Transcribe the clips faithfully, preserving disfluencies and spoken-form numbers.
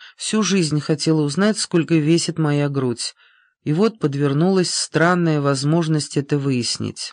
Всю жизнь хотела узнать, сколько весит моя грудь, и вот подвернулась странная возможность это выяснить.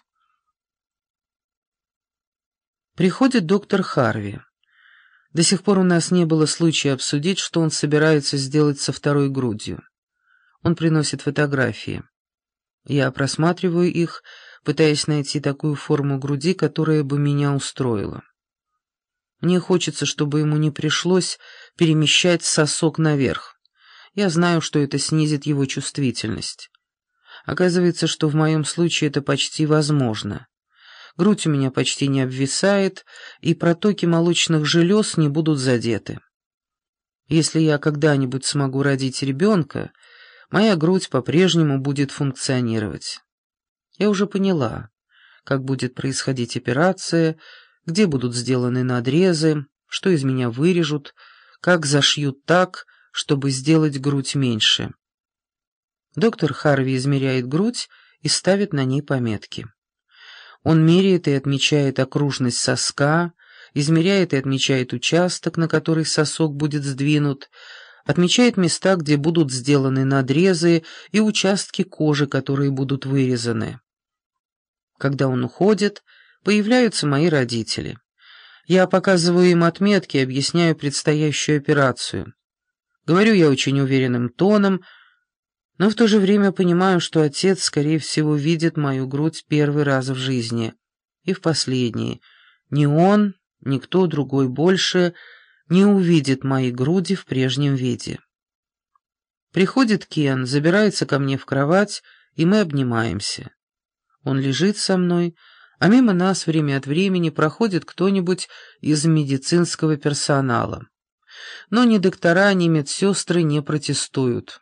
Приходит доктор Харви. До сих пор у нас не было случая обсудить, что он собирается сделать со второй грудью. Он приносит фотографии. Я просматриваю их, пытаясь найти такую форму груди, которая бы меня устроила. Мне хочется, чтобы ему не пришлось перемещать сосок наверх. Я знаю, что это снизит его чувствительность. Оказывается, что в моем случае это почти возможно. Грудь у меня почти не обвисает, и протоки молочных желез не будут задеты. Если я когда-нибудь смогу родить ребенка, моя грудь по-прежнему будет функционировать. Я уже поняла, как будет происходить операция, где будут сделаны надрезы, что из меня вырежут, как зашьют так, чтобы сделать грудь меньше. Доктор Харви измеряет грудь и ставит на ней пометки. Он меряет и отмечает окружность соска, измеряет и отмечает участок, на который сосок будет сдвинут, отмечает места, где будут сделаны надрезы, и участки кожи, которые будут вырезаны. Когда он уходит, появляются мои родители. Я показываю им отметки и объясняю предстоящую операцию. Говорю я очень уверенным тоном, но в то же время понимаю, что отец, скорее всего, видит мою грудь первый раз в жизни, и в последний. Ни он, ни кто другой больше не увидит моей груди в прежнем виде. Приходит Кен, забирается ко мне в кровать, и мы обнимаемся. Он лежит со мной, а мимо нас время от времени проходит кто-нибудь из медицинского персонала. Но ни доктора, ни медсестры не протестуют.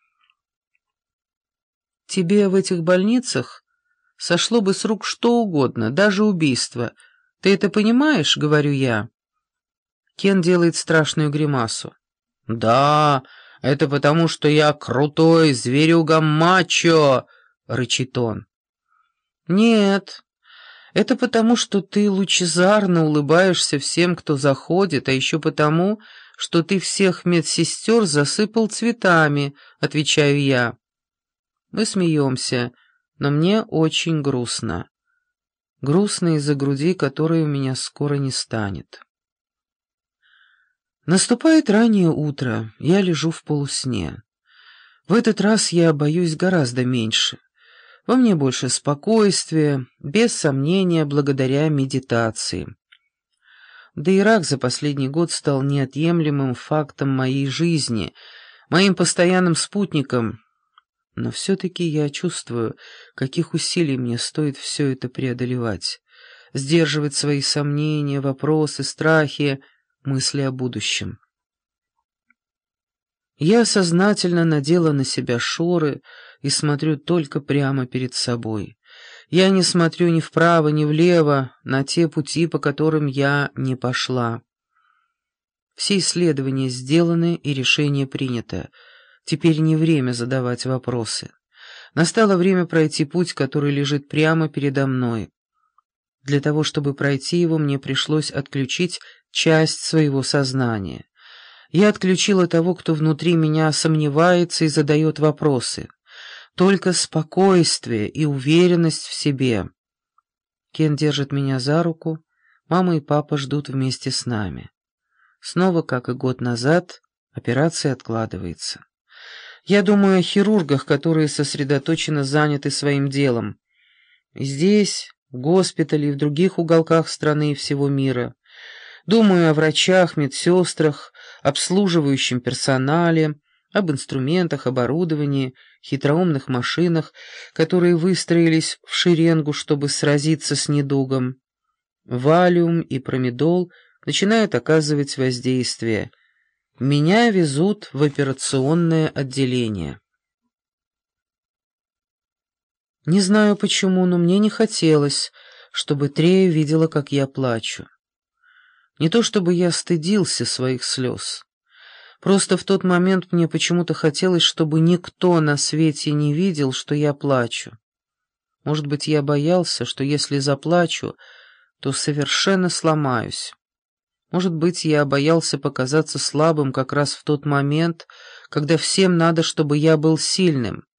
Тебе в этих больницах сошло бы с рук что угодно, даже убийство. Ты это понимаешь, — говорю я. Кен делает страшную гримасу. «Да, это потому, что я крутой зверюга-мачо!» — рычит он. «Нет, это потому, что ты лучезарно улыбаешься всем, кто заходит, а еще потому, что ты всех медсестер засыпал цветами», — отвечаю я. Мы смеемся, но мне очень грустно. Грустно из-за груди, которой у меня скоро не станет. Наступает раннее утро, я лежу в полусне. В этот раз я боюсь гораздо меньше. Во мне больше спокойствия, без сомнения, благодаря медитации. Да и рак за последний год стал неотъемлемым фактом моей жизни, моим постоянным спутником. Но все-таки я чувствую, каких усилий мне стоит все это преодолевать, сдерживать свои сомнения, вопросы, страхи, мысли о будущем. Я сознательно надела на себя шоры и смотрю только прямо перед собой. Я не смотрю ни вправо, ни влево, на те пути, по которым я не пошла. Все исследования сделаны и решение принято. Теперь не время задавать вопросы. Настало время пройти путь, который лежит прямо передо мной. Для того, чтобы пройти его, мне пришлось отключить часть своего сознания. Я отключила того, кто внутри меня сомневается и задает вопросы. Только спокойствие и уверенность в себе. Кен держит меня за руку, мама и папа ждут вместе с нами. Снова, как и год назад, операция откладывается. Я думаю о хирургах, которые сосредоточенно заняты своим делом. Здесь, в госпитале и в других уголках страны и всего мира. Думаю о врачах, медсестрах, обслуживающем персонале, об инструментах, оборудовании, хитроумных машинах, которые выстроились в шеренгу, чтобы сразиться с недугом. Валиум и промедол начинают оказывать воздействие. Меня везут в операционное отделение. Не знаю почему, но мне не хотелось, чтобы Трея видела, как я плачу. Не то чтобы я стыдился своих слез. Просто в тот момент мне почему-то хотелось, чтобы никто на свете не видел, что я плачу. Может быть, я боялся, что если заплачу, то совершенно сломаюсь. Может быть, я боялся показаться слабым как раз в тот момент, когда всем надо, чтобы я был сильным.